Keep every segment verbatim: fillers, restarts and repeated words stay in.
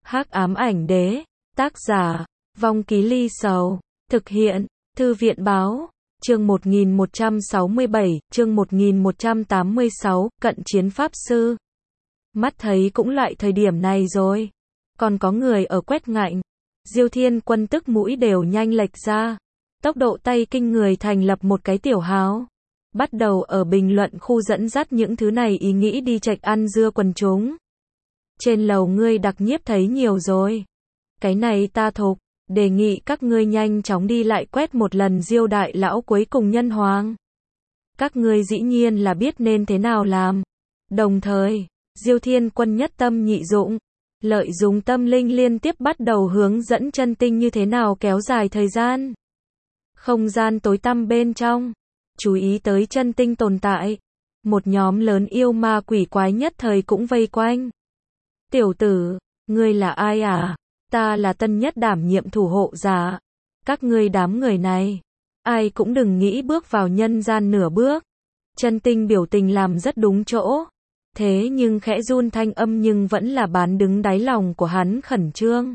Hắc ám ảnh đế, tác giả, Vong Ký Ly Sầu, thực hiện, Thư viện báo, chương một nghìn một trăm sáu mươi bảy, chương một nghìn một trăm tám mươi sáu, cận chiến pháp sư. Mắt thấy cũng loại thời điểm này rồi. Còn có người ở quét ngạnh. Diêu Thiên Quân tức mũi đều nhanh lệch ra. Tốc độ tay kinh người thành lập một cái tiểu hào. Bắt đầu ở bình luận khu dẫn dắt những thứ này ý nghĩ đi chạch ăn dưa quần chúng. Trên lầu ngươi đặc nhiếp thấy nhiều rồi. Cái này ta thục, đề nghị các ngươi nhanh chóng đi lại quét một lần Diêu đại lão cuối cùng nhân hoàng. Các ngươi dĩ nhiên là biết nên thế nào làm. Đồng thời, Diêu Thiên Quân nhất tâm nhị dụng, lợi dụng tâm linh liên tiếp bắt đầu hướng dẫn chân tinh như thế nào kéo dài thời gian. Không gian tối tăm bên trong, chú ý tới chân tinh tồn tại. Một nhóm lớn yêu ma quỷ quái nhất thời cũng vây quanh. Tiểu tử, ngươi là ai à? Ta là tân nhất đảm nhiệm thủ hộ giả. Các ngươi đám người này, ai cũng đừng nghĩ bước vào nhân gian nửa bước. Chân tinh biểu tình làm rất đúng chỗ. Thế nhưng khẽ run thanh âm nhưng vẫn là bán đứng đáy lòng của hắn khẩn trương.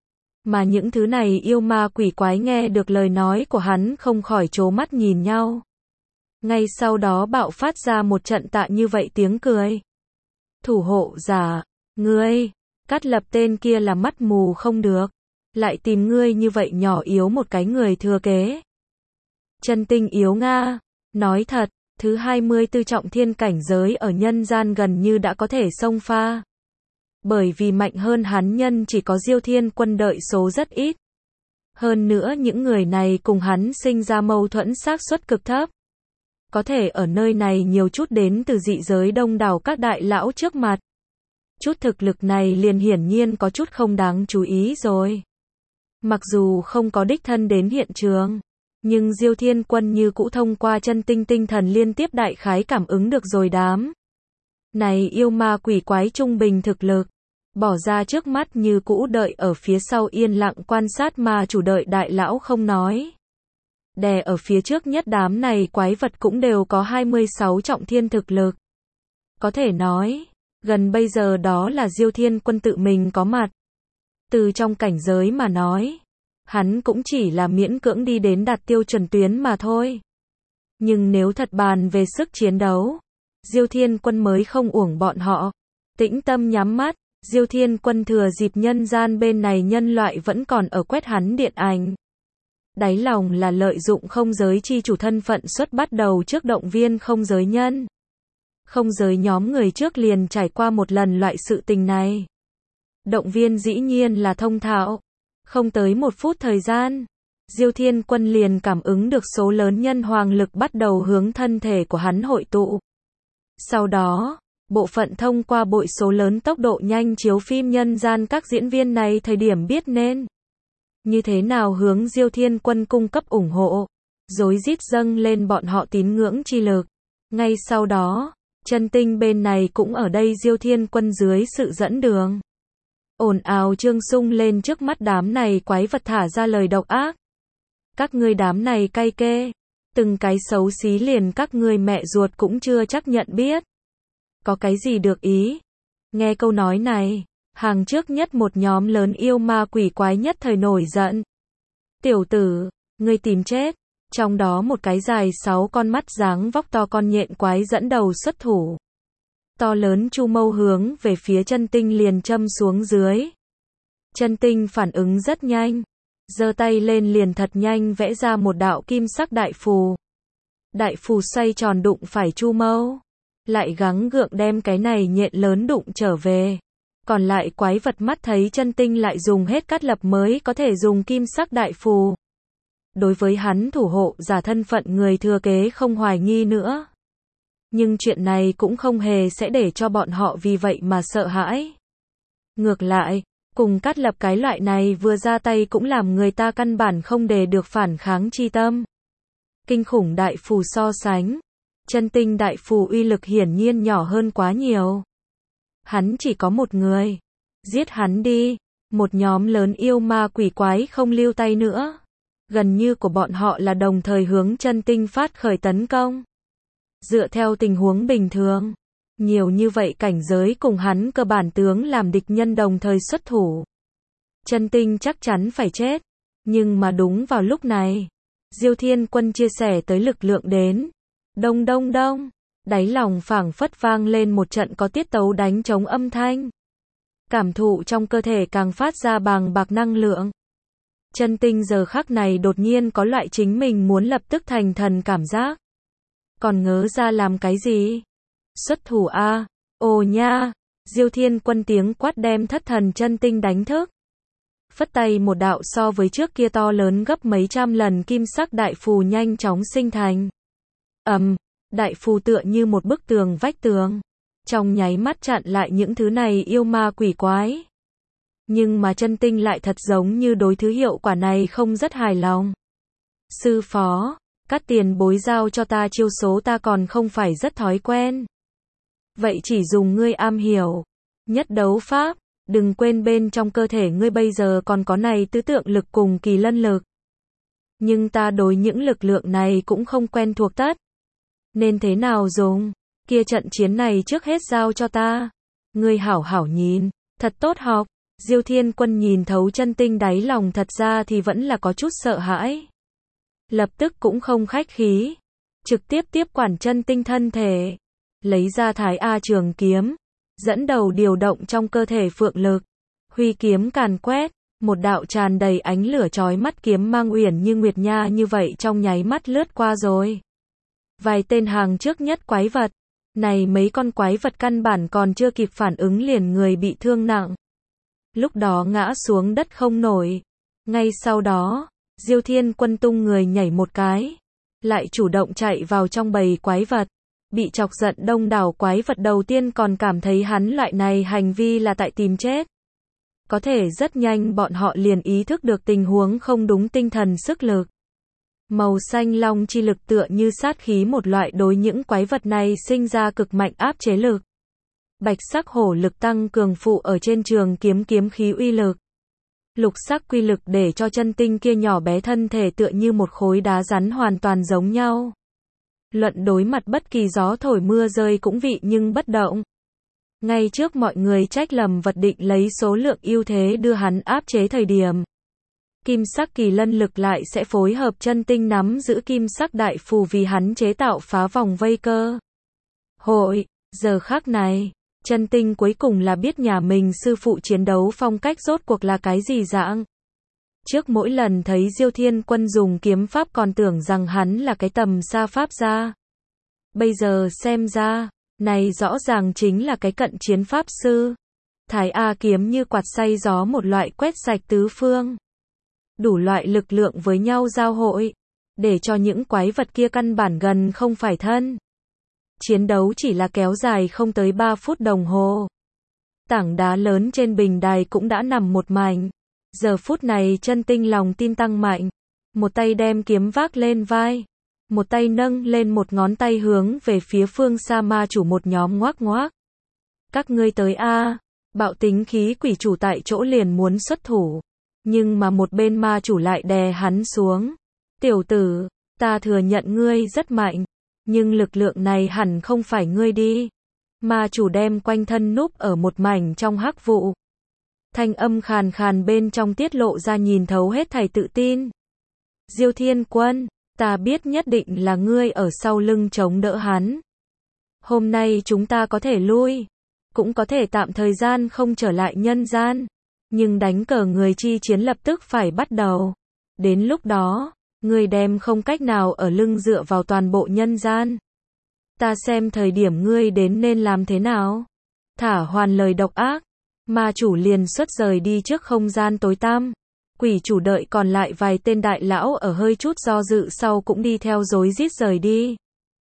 Mà những thứ này yêu ma quỷ quái nghe được lời nói của hắn không khỏi trố mắt nhìn nhau. Ngay sau đó bạo phát ra một trận tạ như vậy tiếng cười. Thủ hộ giả, ngươi, Cát Lập tên kia là mắt mù không được, lại tìm ngươi như vậy nhỏ yếu một cái người thừa kế. Chân tinh yếu nga, nói thật, thứ hai mươi tư trọng thiên cảnh giới ở nhân gian gần như đã có thể xông pha. Bởi vì mạnh hơn hắn nhân chỉ có Diêu Thiên Quân đợi số rất ít. Hơn nữa những người này cùng hắn sinh ra mâu thuẫn xác suất cực thấp. Có thể ở nơi này nhiều chút đến từ dị giới đông đảo các đại lão trước mặt. Chút thực lực này liền hiển nhiên có chút không đáng chú ý rồi. Mặc dù không có đích thân đến hiện trường, nhưng Diêu Thiên Quân như cũ thông qua chân tinh tinh thần liên tiếp đại khái cảm ứng được rồi đám. Này yêu ma quỷ quái trung bình thực lực, bỏ ra trước mắt như cũ đợi ở phía sau yên lặng quan sát mà chủ đợi đại lão không nói. Đè ở phía trước nhất đám này quái vật cũng đều có hai mươi sáu trọng thiên thực lực. Có thể nói, gần bây giờ đó là Diêu Thiên Quân tự mình có mặt. Từ trong cảnh giới mà nói, hắn cũng chỉ là miễn cưỡng đi đến đạt tiêu chuẩn tuyến mà thôi. Nhưng nếu thật bàn về sức chiến đấu, Diêu Thiên Quân mới không uổng bọn họ. Tĩnh tâm nhắm mắt, Diêu Thiên Quân thừa dịp nhân gian bên này nhân loại vẫn còn ở quét hắn điện ảnh. Đáy lòng là lợi dụng không giới chi chủ thân phận xuất bắt đầu trước động viên không giới nhân. Không giới nhóm người trước liền trải qua một lần loại sự tình này. Động viên dĩ nhiên là thông thạo. Không tới một phút thời gian, Diêu Thiên Quân liền cảm ứng được số lớn nhân hoàng lực bắt đầu hướng thân thể của hắn hội tụ. Sau đó, bộ phận thông qua bội số lớn tốc độ nhanh chiếu phim nhân gian các diễn viên này thời điểm biết nên như thế nào hướng Diêu Thiên Quân cung cấp ủng hộ, rối rít dâng lên bọn họ tín ngưỡng chi lực. Ngay sau đó, chân tinh bên này cũng ở đây Diêu Thiên Quân dưới sự dẫn đường. Ồn ào trương sung lên trước mắt đám này quái vật thả ra lời độc ác. Các ngươi đám này cay kê, từng cái xấu xí liền các ngươi mẹ ruột cũng chưa chắc nhận biết. Có cái gì được ý? Nghe câu nói này, hàng trước nhất một nhóm lớn yêu ma quỷ quái nhất thời nổi giận. Tiểu tử, ngươi tìm chết. Trong đó một cái dài sáu con mắt dáng vóc to con nhện quái dẫn đầu xuất thủ. To lớn chu mâu hướng về phía chân tinh liền châm xuống dưới. Chân tinh phản ứng rất nhanh. Giơ tay lên liền thật nhanh vẽ ra một đạo kim sắc đại phù. Đại phù xoay tròn đụng phải chu mâu. Lại gắng gượng đem cái này nhện lớn đụng trở về. Còn lại quái vật mắt thấy chân tinh lại dùng hết Cát Lập mới có thể dùng kim sắc đại phù. Đối với hắn thủ hộ giả thân phận người thừa kế không hoài nghi nữa. Nhưng chuyện này cũng không hề sẽ để cho bọn họ vì vậy mà sợ hãi. Ngược lại, cùng Cát Lập cái loại này vừa ra tay cũng làm người ta căn bản không để được phản kháng chi tâm. Kinh khủng đại phù so sánh, chân tinh đại phù uy lực hiển nhiên nhỏ hơn quá nhiều. Hắn chỉ có một người. Giết hắn đi. Một nhóm lớn yêu ma quỷ quái không lưu tay nữa. Gần như của bọn họ là đồng thời hướng chân tinh phát khởi tấn công. Dựa theo tình huống bình thường, nhiều như vậy cảnh giới cùng hắn cơ bản tướng làm địch nhân đồng thời xuất thủ. Chân Tinh chắc chắn phải chết. Nhưng mà đúng vào lúc này, Diêu Thiên Quân chia sẻ tới lực lượng đến. Đông đông đông, đáy lòng phảng phất vang lên một trận có tiết tấu đánh trống âm thanh. Cảm thụ trong cơ thể càng phát ra bàng bạc năng lượng. Chân Tinh giờ khắc này đột nhiên có loại chính mình muốn lập tức thành thần cảm giác. Còn ngớ ra làm cái gì? Xuất thủ a, ồ nha, Diêu Thiên Quân tiếng quát đem thất thần Chân Tinh đánh thức. Phất tay một đạo so với trước kia to lớn gấp mấy trăm lần kim sắc đại phù nhanh chóng sinh thành. Ầm, đại phù tựa như một bức tường vách tường. Trong nháy mắt chặn lại những thứ này yêu ma quỷ quái. Nhưng mà Chân Tinh lại thật giống như đối thứ hiệu quả này không rất hài lòng. Sư phó, các tiền bối giao cho ta chiêu số ta còn không phải rất thói quen. Vậy chỉ dùng ngươi am hiểu nhất đấu pháp, đừng quên bên trong cơ thể ngươi bây giờ còn có này tứ tượng lực cùng kỳ lân lực. Nhưng ta đối những lực lượng này cũng không quen thuộc tất. Nên thế nào dùng? Kia trận chiến này trước hết giao cho ta. Ngươi hảo hảo nhìn, thật tốt học. Diêu Thiên Quân nhìn thấu Chân Tinh đáy lòng thật ra thì vẫn là có chút sợ hãi. Lập tức cũng không khách khí. Trực tiếp tiếp quản Chân Tinh thân thể. Lấy ra Thái A trường kiếm. Dẫn đầu điều động trong cơ thể phượng lực. Huy kiếm càn quét. Một đạo tràn đầy ánh lửa chói mắt kiếm mang uyển như nguyệt nha như vậy trong nháy mắt lướt qua rồi. Vài tên hàng trước nhất quái vật. Này mấy con quái vật căn bản còn chưa kịp phản ứng liền người bị thương nặng. Lúc đó ngã xuống đất không nổi. Ngay sau đó, Diêu Thiên Quân tung người nhảy một cái. Lại chủ động chạy vào trong bầy quái vật. Bị chọc giận đông đảo quái vật đầu tiên còn cảm thấy hắn loại này hành vi là tại tìm chết. Có thể rất nhanh bọn họ liền ý thức được tình huống không đúng tinh thần sức lực. Màu xanh long chi lực tựa như sát khí một loại đối những quái vật này sinh ra cực mạnh áp chế lực. Bạch sắc hổ lực tăng cường phụ ở trên trường kiếm kiếm khí uy lực. Lục sắc quy lực để cho Chân Tinh kia nhỏ bé thân thể tựa như một khối đá rắn hoàn toàn giống nhau. Luận đối mặt bất kỳ gió thổi mưa rơi cũng vị nhưng bất động. Ngay trước mọi người trách lầm vật định lấy số lượng ưu thế đưa hắn áp chế thời điểm. Kim sắc kỳ lân lực lại sẽ phối hợp Chân Tinh nắm giữ kim sắc đại phù vì hắn chế tạo phá vòng vây cơ. Hội, giờ khắc này, Chân Tinh cuối cùng là biết nhà mình sư phụ chiến đấu phong cách rốt cuộc là cái gì dạng. Trước mỗi lần thấy Diêu Thiên Quân dùng kiếm pháp còn tưởng rằng hắn là cái tầm xa pháp gia. Bây giờ xem ra, này rõ ràng chính là cái cận chiến pháp sư. Thái A kiếm như quạt xay gió một loại quét sạch tứ phương. Đủ loại lực lượng với nhau giao hội, để cho những quái vật kia căn bản gần không phải thân. Chiến đấu chỉ là kéo dài không tới ba phút đồng hồ. Tảng đá lớn trên bình đài cũng đã nằm một mảnh. Giờ phút này Chân Tinh lòng tin tăng mạnh. Một tay đem kiếm vác lên vai. Một tay nâng lên một ngón tay hướng về phía phương xa ma chủ một nhóm ngoác ngoác. Các ngươi tới a. Bạo tính khí quỷ chủ tại chỗ liền muốn xuất thủ. Nhưng mà một bên ma chủ lại đè hắn xuống. Tiểu tử, ta thừa nhận ngươi rất mạnh. Nhưng lực lượng này hẳn không phải ngươi đi. Ma chủ đem quanh thân núp ở một mảnh trong hắc vụ. Thanh âm khàn khàn bên trong tiết lộ ra nhìn thấu hết thảy tự tin. Diêu Thiên Quân, ta biết nhất định là ngươi ở sau lưng chống đỡ hắn. Hôm nay chúng ta có thể lui. Cũng có thể tạm thời gian không trở lại nhân gian. Nhưng đánh cờ người chi chiến lập tức phải bắt đầu. Đến lúc đó, ngươi đem không cách nào ở lưng dựa vào toàn bộ nhân gian. Ta xem thời điểm ngươi đến nên làm thế nào. Thả hoàn lời độc ác. Ma chủ liền xuất rời đi trước không gian tối tăm. Quỷ chủ đợi còn lại vài tên đại lão ở hơi chút do dự sau cũng đi theo rối rít rời đi.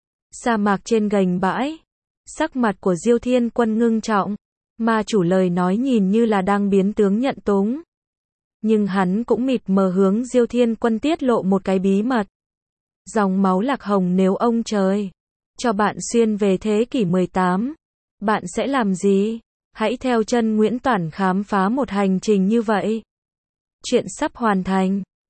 Sa mạc trên gành bãi. Sắc mặt của Diêu Thiên Quân ngưng trọng. Ma chủ lời nói nhìn như là đang biến tướng nhận túng. Nhưng hắn cũng mịt mờ hướng Diêu Thiên Quân tiết lộ một cái bí mật. Dòng máu lạc hồng nếu ông trời cho bạn xuyên về thế kỷ mười tám, bạn sẽ làm gì? Hãy theo chân Nguyễn Toản khám phá một hành trình như vậy. Chuyện sắp hoàn thành.